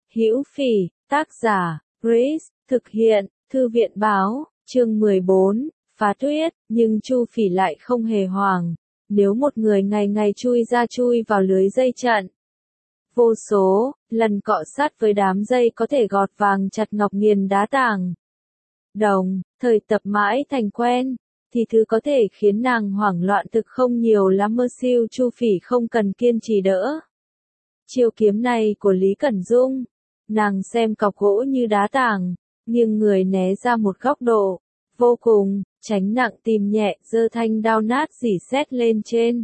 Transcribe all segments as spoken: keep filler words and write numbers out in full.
Hữu Phỉ, tác giả, Grace, thực hiện, Thư viện báo, chương mười bốn, phá tuyết, nhưng Chu Phỉ lại không hề hoảng. Nếu một người ngày ngày chui ra chui vào lưới dây trận, vô số lần cọ sát với đám dây có thể gọt vàng chặt ngọc nghiền đá tảng, đồng, thời tập mãi thành quen, thì thứ có thể khiến nàng hoảng loạn thực không nhiều lắm. Mơ siêu Chu Phỉ không cần kiên trì đỡ chiêu kiếm này của Lý Cẩn Dung. Nàng xem cọc gỗ như đá tảng, nhưng người né ra một góc độ vô cùng tránh nặng tìm nhẹ, giơ thanh đao nát rỉ sét lên trên,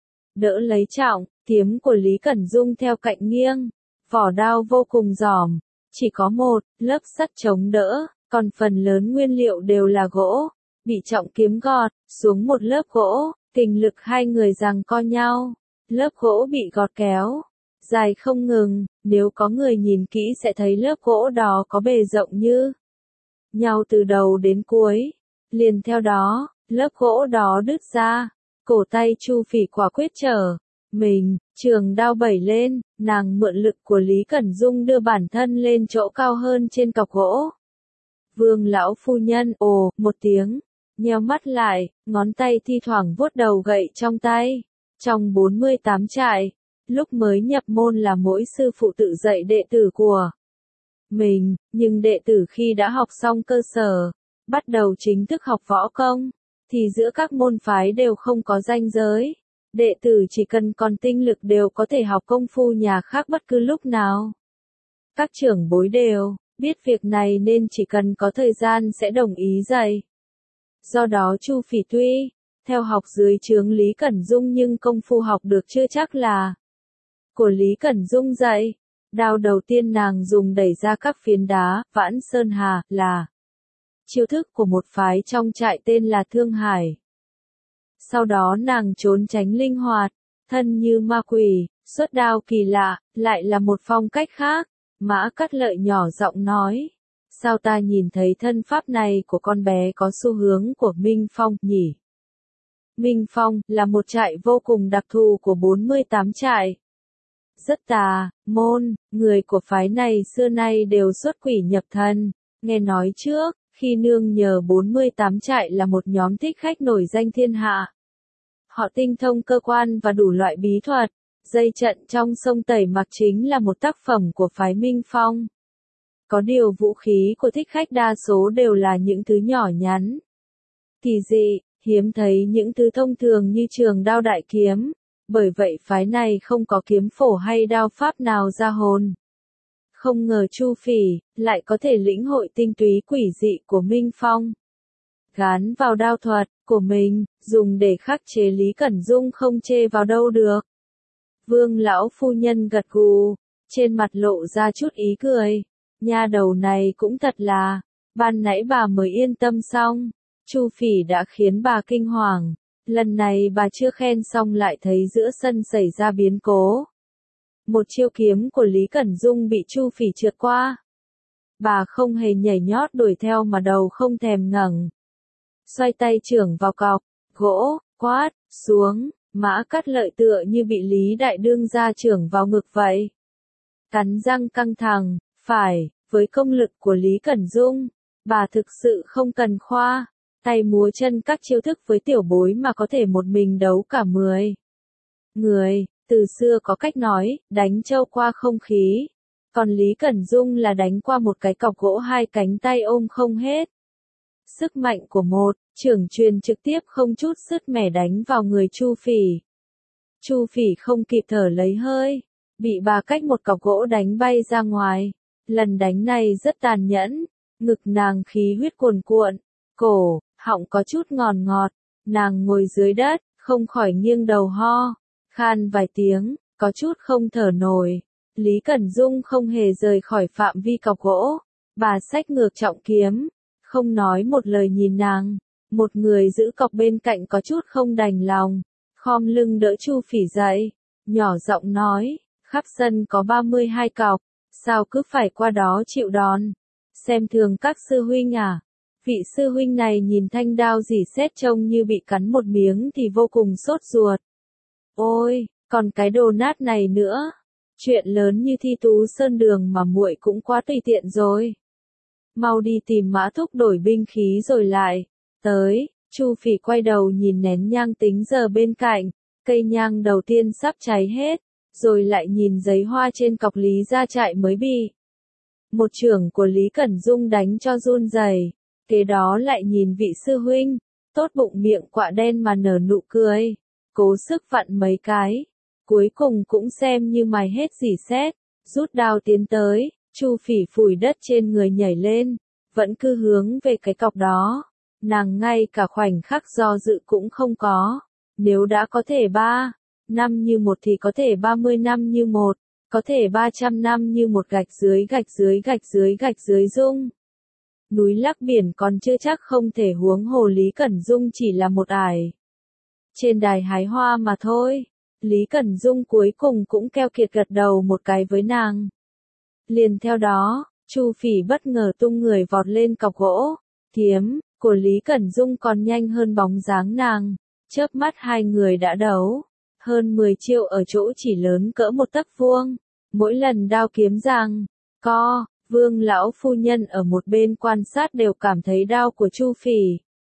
đỡ lấy trọng kiếm của Lý Cẩn Dung theo cạnh nghiêng. Vỏ đao vô cùng giỏm, chỉ có một lớp sắt chống đỡ, còn phần lớn nguyên liệu đều là gỗ, bị trọng kiếm gọt xuống một lớp gỗ. Kình lực hai người giằng co nhau, lớp gỗ bị gọt kéo dài không ngừng. Nếu có người nhìn kỹ sẽ thấy lớp gỗ đó có bề rộng như nhau từ đầu đến cuối. Liền theo đó, lớp gỗ đó đứt ra. Cổ tay Chu Phỉ quả quyết trở mình, trường đao bẩy lên, nàng mượn lực của Lý Cẩn Dung đưa bản thân lên chỗ cao hơn trên cọc gỗ. Vương lão phu nhân ồ một tiếng, nheo mắt lại, ngón tay thi thoảng vuốt đầu gậy trong tay. Trong bốn mươi tám trại, lúc mới nhập môn là mỗi sư phụ tự dạy đệ tử của mình, nhưng đệ tử khi đã học xong cơ sở, bắt đầu chính thức học võ công, thì giữa các môn phái đều không có ranh giới. Đệ tử chỉ cần còn tinh lực đều có thể học công phu nhà khác bất cứ lúc nào. Các trưởng bối đều biết việc này nên chỉ cần có thời gian sẽ đồng ý dạy. Do đó Chu Phỉ tuy theo học dưới trướng Lý Cẩn Dung nhưng công phu học được chưa chắc là của Lý Cẩn Dung dạy. Đao đầu tiên nàng dùng đẩy ra các phiến đá, Vãn Sơn Hà, là chiêu thức của một phái trong trại tên là Thương Hải. Sau đó nàng trốn tránh linh hoạt, thân như ma quỷ, xuất đao kỳ lạ, lại là một phong cách khác. Mã Cát Lợi nhỏ giọng nói, sao ta nhìn thấy thân pháp này của con bé có xu hướng của Minh Phong nhỉ? Minh Phong là một trại vô cùng đặc thù của bốn mươi tám trại. Rất tà môn, người của phái này xưa nay đều xuất quỷ nhập thần. Nghe nói trước, khi nương nhờ bốn mươi tám trại là một nhóm thích khách nổi danh thiên hạ. Họ tinh thông cơ quan và đủ loại bí thuật. Dây trận trong sông Tẩy Mặc chính là một tác phẩm của phái Minh Phong. Có điều vũ khí của thích khách đa số đều là những thứ nhỏ nhắn, kỳ dị, hiếm thấy những thứ thông thường như trường đao đại kiếm. Bởi vậy phái này không có kiếm phổ hay đao pháp nào ra hồn. Không ngờ Chu Phỉ lại có thể lĩnh hội tinh túy quỷ dị của Minh Phong, gán vào đao thuật của mình, dùng để khắc chế Lý Cẩn Dung không chê vào đâu được. Vương lão phu nhân gật gù, trên mặt lộ ra chút ý cười. Nha đầu này cũng thật là, ban nãy bà mới yên tâm xong, Chu Phỉ đã khiến bà kinh hoàng. Lần này bà chưa khen xong lại thấy giữa sân xảy ra biến cố. Một chiêu kiếm của Lý Cẩn Dung bị Chu Phỉ trượt qua. Bà không hề nhảy nhót đuổi theo mà đầu không thèm ngẩng. Xoay tay chưởng vào cọc gỗ, quát xuống. Mã Cát Lợi tựa như bị Lý Đại Đương ra chưởng vào ngực vậy. Cắn răng căng thẳng, phải, với công lực của Lý Cẩn Dung, bà thực sự không cần khoa tay múa chân các chiêu thức với tiểu bối mà có thể một mình đấu cả mười người. Từ xưa có cách nói, đánh trâu qua không khí. Còn Lý Cẩn Dung là đánh qua một cái cọc gỗ hai cánh tay ôm không hết. Sức mạnh của một chưởng truyền trực tiếp không chút sứt mẻ đánh vào người Chu Phỉ. Chu Phỉ không kịp thở lấy hơi, bị bà cách một cọc gỗ đánh bay ra ngoài. Lần đánh này rất tàn nhẫn, ngực nàng khí huyết cuồn cuộn, cổ, họng có chút ngọt ngọt. Nàng ngồi dưới đất, không khỏi nghiêng đầu ho, khan vài tiếng, có chút không thở nổi. Lý Cẩn Dung không hề rời khỏi phạm vi cọc gỗ. Bà xách ngược trọng kiếm, không nói một lời nhìn nàng. Một người giữ cọc bên cạnh có chút không đành lòng, khom lưng đỡ Chu Phỉ dậy, nhỏ giọng nói, khắp sân có ba mươi hai cọc, sao cứ phải qua đó chịu đòn? Xem thường các sư huynh à? Vị sư huynh này nhìn thanh đao rỉ sét trông như bị cắn một miếng thì vô cùng sốt ruột. Ôi, còn cái đồ nát này nữa. Chuyện lớn như thi tú sơn đường mà muội cũng quá tùy tiện rồi. Mau đi tìm Mã thúc đổi binh khí rồi lại. Tới, Chu Phỉ quay đầu nhìn nén nhang tính giờ bên cạnh, cây nhang đầu tiên sắp cháy hết, rồi lại nhìn giấy hoa trên cọc Lý Gia Trại mới bị một chưởng của Lý Cẩn Dung đánh cho run rẩy. Kế đó lại nhìn vị sư huynh, tốt bụng miệng quạ đen mà nở nụ cười, cố sức vặn mấy cái, cuối cùng cũng xem như mài hết dỉ xét, rút đao tiến tới, Chu Phỉ phủi đất trên người nhảy lên, vẫn cứ hướng về cái cọc đó, nàng ngay cả khoảnh khắc do dự cũng không có, nếu đã có thể ba năm như một thì có thể ba mươi năm như một, có thể ba trăm năm như một, gạch dưới gạch dưới gạch dưới gạch dưới dung. Núi lắc biển còn chưa chắc không thể, huống hồ Lý Cẩn Dung chỉ là một ải trên đài hái hoa mà thôi. Lý Cẩn Dung cuối cùng cũng keo kiệt gật đầu một cái với nàng. Liền theo đó, Chu Phỉ bất ngờ tung người vọt lên cọc gỗ, kiếm của Lý Cẩn Dung còn nhanh hơn bóng dáng nàng, chớp mắt hai người đã đấu hơn mười chiêu ở chỗ chỉ lớn cỡ một tấc vuông, mỗi lần đao kiếm giằng co. Vương lão phu nhân ở một bên quan sát đều cảm thấy đao của Chu Phỉ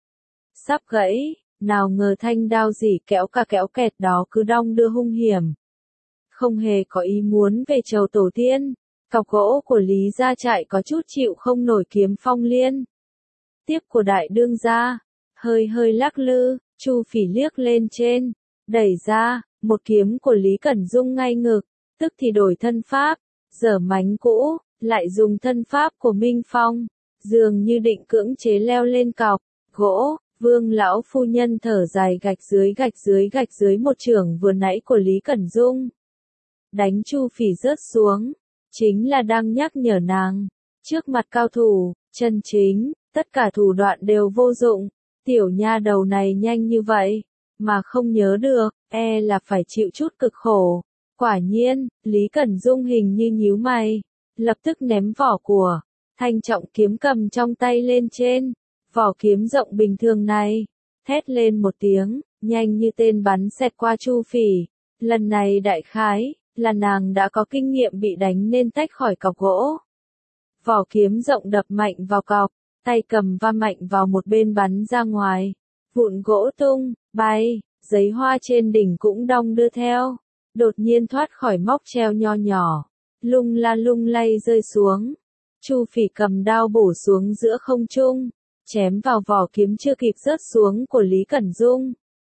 sắp gãy, nào ngờ thanh đao dỉ kéo cả kéo kẹt đó cứ đong đưa hung hiểm, không hề có ý muốn về chầu tổ tiên. Cọc gỗ của Lý Gia Trại có chút chịu không nổi kiếm phong liên tiếp của đại đương gia, hơi hơi lắc lư. Chu Phỉ liếc lên trên, đẩy ra một kiếm của Lý Cẩn Dung ngay ngực, tức thì đổi thân pháp, dở mánh cũ, lại dùng thân pháp của Minh Phong, dường như định cưỡng chế leo lên cọc gỗ. Vương lão phu nhân thở dài, gạch dưới gạch dưới gạch dưới một chưởng vừa nãy của Lý Cẩn Dung đánh Chu Phỉ rớt xuống, chính là đang nhắc nhở nàng, trước mặt cao thủ chân chính, tất cả thủ đoạn đều vô dụng. Tiểu nha đầu này nhanh như vậy mà không nhớ được, e là phải chịu chút cực khổ. Quả nhiên, Lý Cẩn Dung hình như nhíu mày, lập tức ném vỏ của thanh trọng kiếm cầm trong tay lên trên, vỏ kiếm rộng bình thường này, thét lên một tiếng, nhanh như tên bắn xẹt qua Chu Phỉ. Lần này đại khái là nàng đã có kinh nghiệm bị đánh nên tách khỏi cọc gỗ. Vỏ kiếm rộng đập mạnh vào cọc, tay cầm va mạnh vào một bên bắn ra ngoài, vụn gỗ tung bay, giấy hoa trên đỉnh cũng đong đưa theo, đột nhiên thoát khỏi móc treo nho nhỏ, lung la lung lay rơi xuống. Chu Phỉ cầm đao bổ xuống giữa không trung, chém vào vỏ kiếm chưa kịp rớt xuống của Lý Cẩn Dung,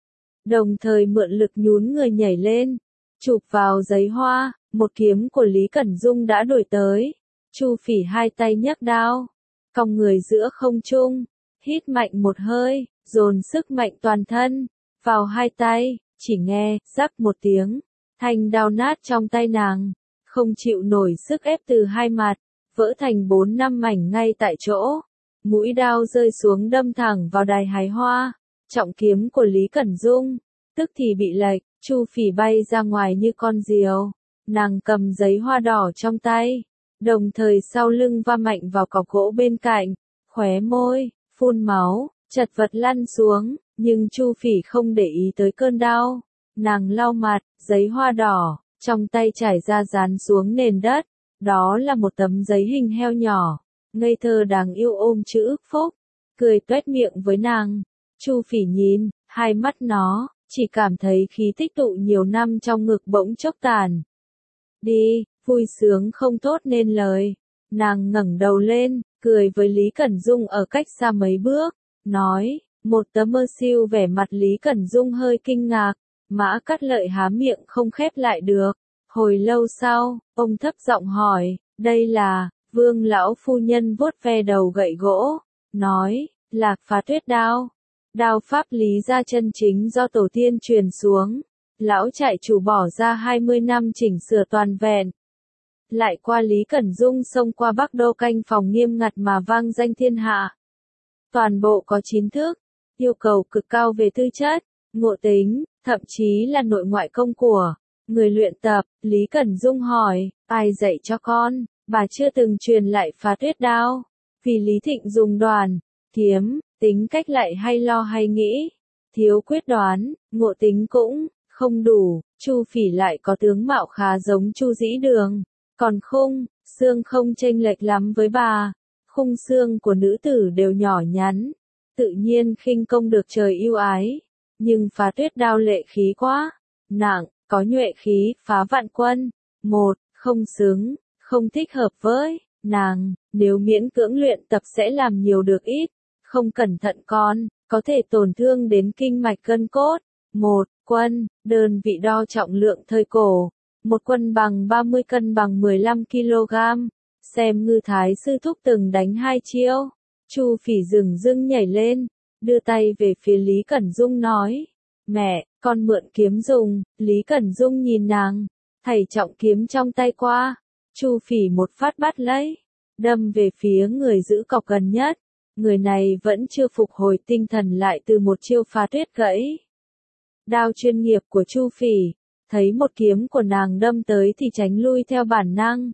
đồng thời mượn lực nhún người nhảy lên, chụp vào giấy hoa. Một kiếm của Lý Cẩn Dung đã đuổi tới, Chu Phỉ hai tay nhấc đao, cong người giữa không trung, hít mạnh một hơi, dồn sức mạnh toàn thân vào hai tay, chỉ nghe rắc một tiếng, thanh đao nát trong tay nàng, không chịu nổi sức ép từ hai mặt, vỡ thành bốn năm mảnh ngay tại chỗ. Mũi đao rơi xuống đâm thẳng vào đài hái hoa, trọng kiếm của Lý Cẩn Dung tức thì bị lệch, Chu Phỉ bay ra ngoài như con diều. Nàng cầm giấy hoa đỏ trong tay, đồng thời sau lưng va mạnh vào cọc gỗ bên cạnh, khóe môi phun máu, chật vật lăn xuống, nhưng Chu Phỉ không để ý tới cơn đau. Nàng lau mặt, giấy hoa đỏ trong tay trải ra dán xuống nền đất, đó là một tấm giấy hình heo nhỏ, ngây thơ đáng yêu ôm chữ ước phúc, cười toét miệng với nàng. Chu Phỉ nhìn, hai mắt nó chỉ cảm thấy khí tích tụ nhiều năm trong ngực bỗng chốc tàn đi, vui sướng không thốt nên lời. Nàng ngẩng đầu lên, cười với Lý Cẩn Dung ở cách xa mấy bước, nói, một tấm mơ siêu. Vẻ mặt Lý Cẩn Dung hơi kinh ngạc, Mã Cát Lợi há miệng không khép lại được. Hồi lâu sau, ông thấp giọng hỏi, đây là? Vương lão phu nhân vuốt ve đầu gậy gỗ, nói, Lạc Phá Tuyết đao. Đao pháp Lý gia chân chính do tổ tiên truyền xuống, lão trại chủ bỏ ra hai mươi năm chỉnh sửa toàn vẹn. Lại qua Lý Cẩn Dung xông qua Bắc Đô canh phòng nghiêm ngặt mà vang danh thiên hạ. Toàn bộ có chín thức, yêu cầu cực cao về tư chất, ngộ tính, thậm chí là nội ngoại công của người luyện tập. Lý Cẩn Dung hỏi, ai dạy cho con? Bà chưa từng truyền lại Phá Tuyết đao, vì Lý Thịnh dùng đoàn kiếm, tính cách lại hay lo hay nghĩ, thiếu quyết đoán, ngộ tính cũng Không đủ, Chu Phỉ lại có tướng mạo khá giống Chu Dĩ Đường, còn khung, xương không chênh lệch lắm với bà. Khung xương của nữ tử đều nhỏ nhắn, tự nhiên khinh công được trời ưu ái, nhưng Phá Tuyết đao lệ khí quá, nặng, có nhuệ khí, phá vạn quân. Một, không xứng, không thích hợp với nàng, nếu miễn cưỡng luyện tập sẽ làm nhiều được ít, không cẩn thận con, có thể tổn thương đến kinh mạch gân cốt. Một, quân, đơn vị đo trọng lượng thời cổ, một quân bằng ba mươi cân bằng mười lăm ki lô gam. Xem Ngư Thái sư thúc từng đánh hai chiêu. Chu Phỉ dừng dưng nhảy lên, đưa tay về phía Lý Cẩn Dung nói, mẹ, con mượn kiếm dùng. Lý Cẩn Dung nhìn nàng, thảy trọng kiếm trong tay qua. Chu Phỉ một phát bắt lấy, đâm về phía người giữ cọc gần nhất. Người này vẫn chưa phục hồi tinh thần lại từ một chiêu Phá Tuyết gãy đao chuyên nghiệp của Chu Phỉ, thấy một kiếm của nàng đâm tới thì tránh lui theo bản năng.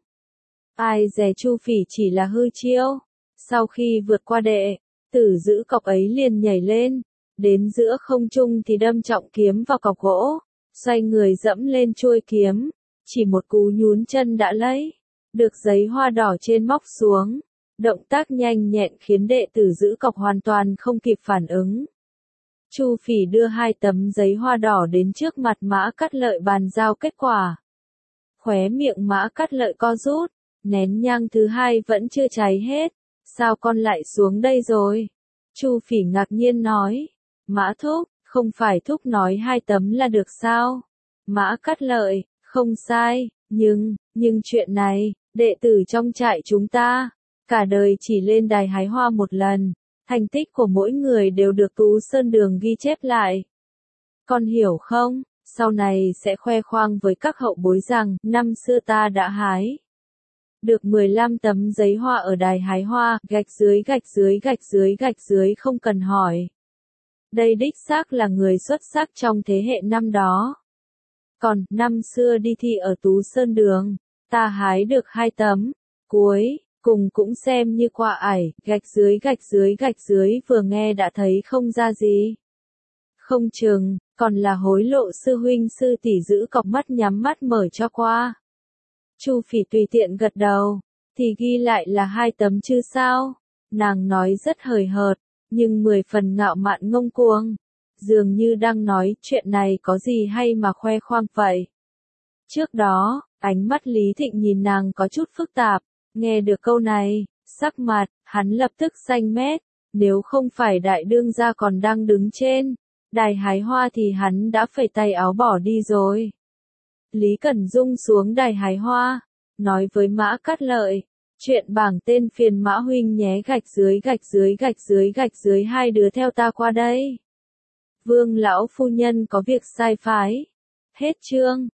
Ai dè Chu Phỉ chỉ là hư chiêu, sau khi vượt qua đệ tử giữ cọc ấy liền nhảy lên, đến giữa không trung thì đâm trọng kiếm vào cọc gỗ, xoay người dẫm lên chuôi kiếm, chỉ một cú nhún chân đã lấy được giấy hoa đỏ trên móc xuống. Động tác nhanh nhẹn khiến đệ tử giữ cọc hoàn toàn không kịp phản ứng. Chu Phỉ đưa hai tấm giấy hoa đỏ đến trước mặt Mã Cát Lợi bàn giao kết quả. Khóe miệng Mã Cát Lợi co rút, nén nhang thứ hai vẫn chưa cháy hết, sao con lại xuống đây rồi? Chu Phỉ ngạc nhiên nói, Mã thúc, không phải thúc nói hai tấm là được sao? Mã Cát Lợi, không sai, nhưng, nhưng chuyện này, đệ tử trong trại chúng ta, cả đời chỉ lên đài hái hoa một lần, thành tích của mỗi người đều được Tú Sơn Đường ghi chép lại. Con hiểu không, sau này sẽ khoe khoang với các hậu bối rằng, năm xưa ta đã hái được mười lăm tấm giấy hoa ở đài hái hoa, gạch dưới gạch dưới gạch dưới gạch dưới không cần hỏi. Đây đích xác là người xuất sắc trong thế hệ năm đó. Còn, năm xưa đi thi ở Tú Sơn Đường, ta hái được hai tấm, cuối cùng cũng xem như qua ải, gạch dưới gạch dưới gạch dưới vừa nghe đã thấy không ra gì. Không chừng, còn là hối lộ sư huynh sư tỷ giữ cọc mắt nhắm mắt mở cho qua. Chu Phỉ tùy tiện gật đầu, thì ghi lại là hai tấm chứ sao? Nàng nói rất hời hợt, nhưng mười phần ngạo mạn ngông cuồng, dường như đang nói chuyện này có gì hay mà khoe khoang vậy. Trước đó, ánh mắt Lý Thịnh nhìn nàng có chút phức tạp. Nghe được câu này, sắc mặt, hắn lập tức xanh mét, nếu không phải đại đương gia còn đang đứng trên đài hái hoa thì hắn đã phẩy tay áo bỏ đi rồi. Lý Cẩn Dung xuống đài hái hoa, nói với Mã Cát Lợi, chuyện bảng tên phiền Mã huynh nhé gạch dưới gạch dưới gạch dưới gạch dưới hai đứa theo ta qua đây. Vương lão phu nhân có việc sai phái. Hết chương.